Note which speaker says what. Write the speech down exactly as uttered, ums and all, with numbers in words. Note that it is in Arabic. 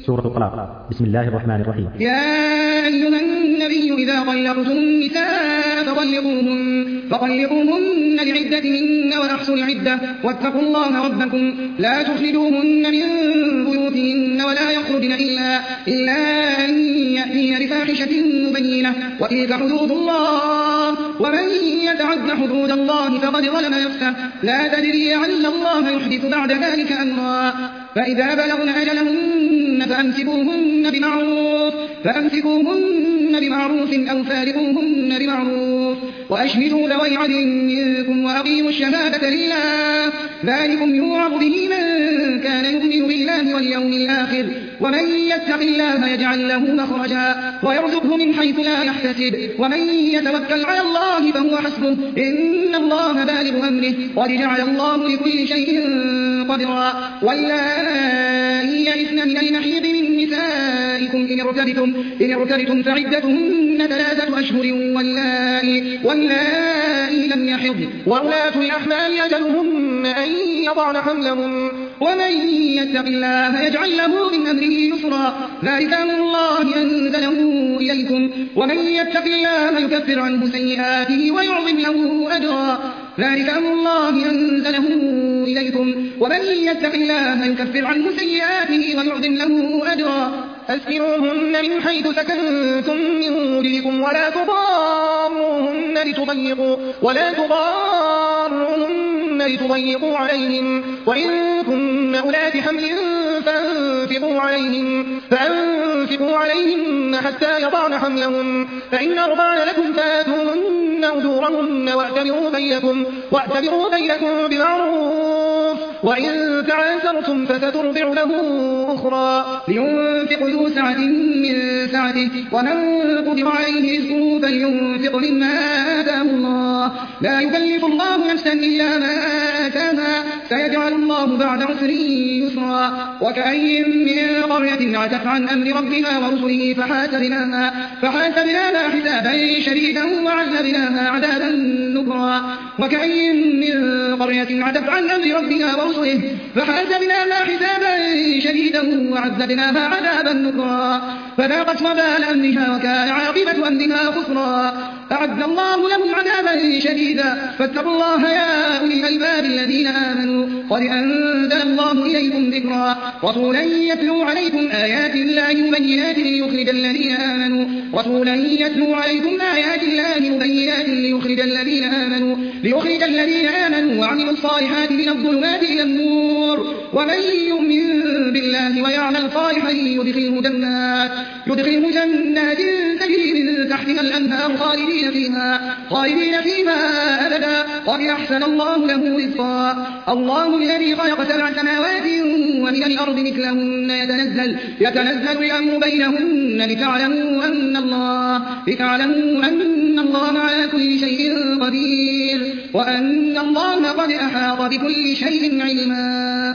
Speaker 1: سورة الطلاق. بسم الله الرحمن الرحيم.
Speaker 2: يا أيها النبي إذا طلقتم النساء فطلقوهن فطلقوهن لعدتهن وأحصوا العدة واتقوا الله ربكم لا تخرجوهن من بيوتهن ولا يخرجن إلا, إلا أن يأتين بفاحشة مبينة وتلك حدود الله ومن يتعد حدود الله فقد ظلم نفسه لا تدري لعل الله يحدث بعد ذلك أمرا فإذا بلغن أجلهن فأمسكوهن بمعروف فأمسكوهن بمعروف أو فارقوهن بمعروف وأشهدوا ذوي عدل منكم وأقيموا الشهادة لله ذلكم يوعظ به من كان يؤمن بالله واليوم الآخر ومن يتق الله يجعل له مخرجا ويرزقه من حيث لا يحتسب ومن يتوكل على الله فهو حسبه إن الله بالغ أمره قد جعل الله لكل شيء قدرا واللائي يئسن من المحيض من نسائكم إن ارتبتم, إن ارتبتم فعدتهن ثلاثة أشهر واللائي, واللائي لم يحضن وأولاة الأحمال أجلهن أن يضعن حملهن ومن يتق الله يجعل له من أمره يسرا ذلك أمر الله أنزله إليكم ومن يتق الله يكفر عنه سيئاته ويعظم له أجرا ذلك أمر الله أنزله إليكم ومن يتق الله يكفر عنه سيئاته ويعظم له أجرا أسكنوهن من حيث سكنتم من وجدكم ولا تضاروهن لتضيقوا ولا تضاروهن لتضيقوا عليهم وإن كن أولات حمل فأنفقوا عليهم فأنفقوا عليهن حتى يضعن حملهن فإن أرضعن لكم فآتوهن أجورهن واعتبروا بينكم واعتبروا بينكم بمعروف وإن تعاسرتم فسترضع له أخرى لينفق ذو سعة من سعته ومن قدر عليه رزقه فلينفق مما آتاه الله لا يكلف الله نفسا إلا ما آتاها سيجعل الله بعد عسر يسرا وكأي من قرية عتت عن أمر ربها ورسله فحاسبناها, فحاسبناها حسابا شديدا وعذبناها عذابا نكرا وكأي من قرية عتت عن أمر ربها ورسله فحاسبناها حسابا شديدا وعذبناها عذابا نكرا فذاقت وبال أمرها وكان عاقبة أمرها خسرا أعد الله لهم عذابا شديدا فاتقوا الله يا أولي الألباب الذين آمنوا قد أنزل الله إليكم ذكرا رسولا يتلو عليكم آيات الله مبينات ليخرج الذين آمنوا رسولا يتلو عليكم آيات الله مبينات ليخرج الذين آمنوا ليخرج الذين آمنوا وعملوا الصالحات من الظلمات إلى النور ومن يؤمن بالله ويعمل صالحا يدخله جنات يدخله جنات تجري من تحتها الأنهار خالدين فيها خالدين فيها أبدا قد أحسن الله له رزقا الله الذي خلق سبع سماوات ومن الأرض مثلهن يتنزل يتنزل الأمر بينهن لتعلموا أن الله لتعلموا أن الله على كل شيء قدير وأن الله قد أحاط بكل شيء علما.